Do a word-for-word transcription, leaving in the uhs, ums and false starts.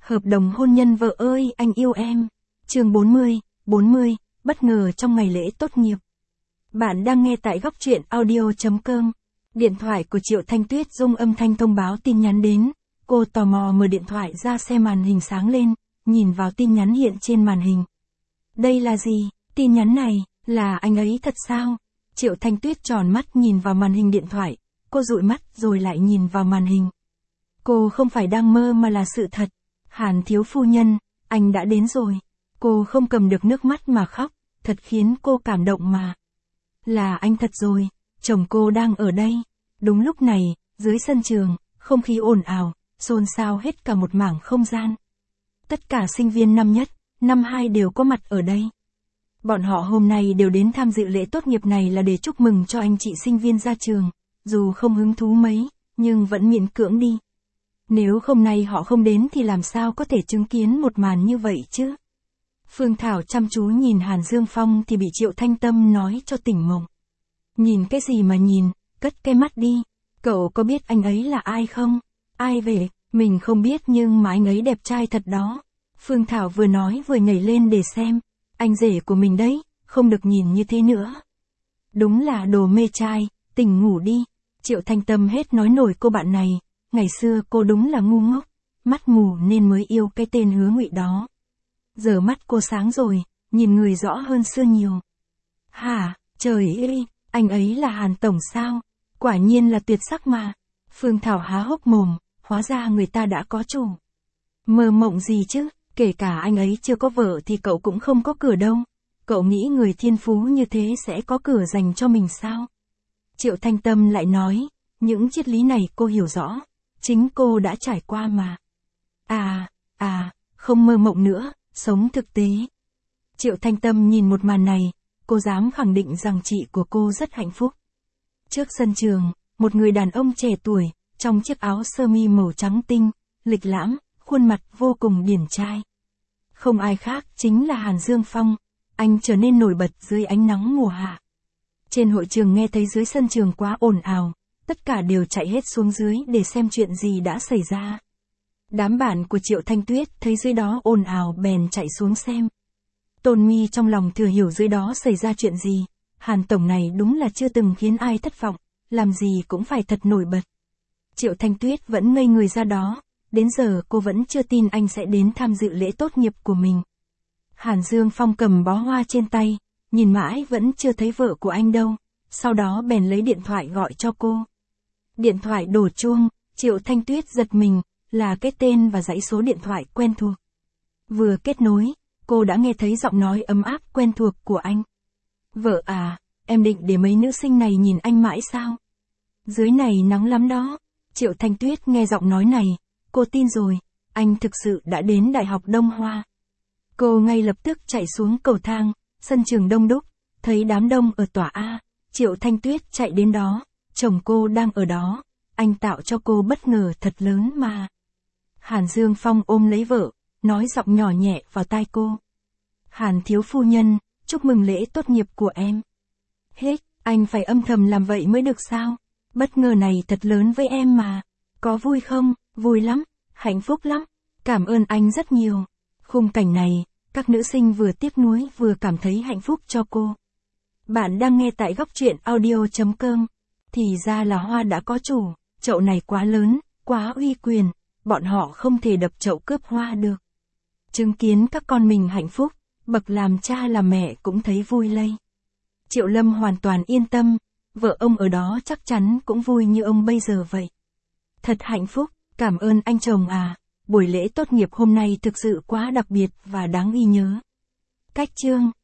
Hợp đồng hôn nhân vợ ơi anh yêu em. Chương bốn mươi, bốn mươi, bất ngờ trong ngày lễ tốt nghiệp. Bạn đang nghe tại góc truyện audio chấm com. Điện thoại của Triệu Thanh Tuyết rung âm thanh thông báo tin nhắn đến. Cô tò mò mở điện thoại ra xem màn hình sáng lên, nhìn vào tin nhắn hiện trên màn hình. Đây là gì? Tin nhắn này, là anh ấy thật sao? Triệu Thanh Tuyết tròn mắt nhìn vào màn hình điện thoại, cô dụi mắt rồi lại nhìn vào màn hình. Cô không phải đang mơ mà là sự thật. Hàn thiếu phu nhân, anh đã đến rồi. Cô không cầm được nước mắt mà khóc, thật khiến cô cảm động mà. Là anh thật rồi, chồng cô đang ở đây. Đúng lúc này, dưới sân trường, không khí ồn ào, xôn xao hết cả một mảng không gian. Tất cả sinh viên năm nhất, năm hai đều có mặt ở đây. Bọn họ hôm nay đều đến tham dự lễ tốt nghiệp này là để chúc mừng cho anh chị sinh viên ra trường, dù không hứng thú mấy, nhưng vẫn miễn cưỡng đi. Nếu hôm nay họ không đến thì làm sao có thể chứng kiến một màn như vậy chứ? Phương Thảo chăm chú nhìn Hàn Dương Phong thì bị Triệu Thanh Tâm nói cho tỉnh mộng. Nhìn cái gì mà nhìn, cất cái mắt đi. Cậu có biết anh ấy là ai không? Ai về? Mình không biết nhưng mà anh ấy đẹp trai thật đó. Phương Thảo vừa nói vừa nhảy lên để xem. Anh rể của mình đấy, không được nhìn như thế nữa. Đúng là đồ mê trai, tỉnh ngủ đi. Triệu Thanh Tâm hết nói nổi cô bạn này. Ngày xưa cô đúng là ngu ngốc, mắt mù nên mới yêu cái tên Hứa Ngụy đó. Giờ mắt cô sáng rồi, nhìn người rõ hơn xưa nhiều. Hả, trời ơi, anh ấy là Hàn Tổng sao? Quả nhiên là tuyệt sắc mà. Phương Thảo há hốc mồm, hóa ra người ta đã có chủ. Mơ mộng gì chứ, kể cả anh ấy chưa có vợ thì cậu cũng không có cửa đâu. Cậu nghĩ người thiên phú như thế sẽ có cửa dành cho mình sao? Triệu Thanh Tâm lại nói, những triết lý này cô hiểu rõ. Chính cô đã trải qua mà. À, à, không mơ mộng nữa, sống thực tế. Triệu Thanh Tâm nhìn một màn này, cô dám khẳng định rằng chị của cô rất hạnh phúc. Trước sân trường, một người đàn ông trẻ tuổi, trong chiếc áo sơ mi màu trắng tinh, lịch lãm, khuôn mặt vô cùng điển trai. Không ai khác chính là Hàn Dương Phong, anh trở nên nổi bật dưới ánh nắng mùa hạ. Trên hội trường nghe thấy dưới sân trường quá ồn ào. Tất cả đều chạy hết xuống dưới để xem chuyện gì đã xảy ra. Đám bạn của Triệu Thanh Tuyết thấy dưới đó ồn ào bèn chạy xuống xem. Tôn Mi trong lòng thừa hiểu dưới đó xảy ra chuyện gì. Hàn Tổng này đúng là chưa từng khiến ai thất vọng, làm gì cũng phải thật nổi bật. Triệu Thanh Tuyết vẫn ngây người ra đó, đến giờ cô vẫn chưa tin anh sẽ đến tham dự lễ tốt nghiệp của mình. Hàn Dương Phong cầm bó hoa trên tay, nhìn mãi vẫn chưa thấy vợ của anh đâu, sau đó bèn lấy điện thoại gọi cho cô. Điện thoại đổ chuông, Triệu Thanh Tuyết giật mình, là cái tên và dãy số điện thoại quen thuộc. Vừa kết nối, cô đã nghe thấy giọng nói ấm áp quen thuộc của anh. Vợ à, em định để mấy nữ sinh này nhìn anh mãi sao? Dưới này nắng lắm đó. Triệu Thanh Tuyết nghe giọng nói này, cô tin rồi, anh thực sự đã đến Đại học Đông Hoa. Cô ngay lập tức chạy xuống cầu thang, sân trường đông đúc, thấy đám đông ở tòa A, Triệu Thanh Tuyết chạy đến đó. Chồng cô đang ở đó, anh tạo cho cô bất ngờ thật lớn mà. Hàn Dương Phong ôm lấy vợ, nói giọng nhỏ nhẹ vào tai cô. Hàn thiếu phu nhân, chúc mừng lễ tốt nghiệp của em. Hết, anh phải âm thầm làm vậy mới được sao? Bất ngờ này thật lớn với em mà. Có vui không? Vui lắm, hạnh phúc lắm. Cảm ơn anh rất nhiều. Khung cảnh này, các nữ sinh vừa tiếc nuối vừa cảm thấy hạnh phúc cho cô. Bạn đang nghe tại góc truyện audio chấm com. Thì ra là hoa đã có chủ, chậu này quá lớn, quá uy quyền, bọn họ không thể đập chậu cướp hoa được. Chứng kiến các con mình hạnh phúc, bậc làm cha làm mẹ cũng thấy vui lây. Triệu Lâm hoàn toàn yên tâm, vợ ông ở đó chắc chắn cũng vui như ông bây giờ vậy. Thật hạnh phúc, cảm ơn anh chồng à, buổi lễ tốt nghiệp hôm nay thực sự quá đặc biệt và đáng ghi nhớ. Cách chương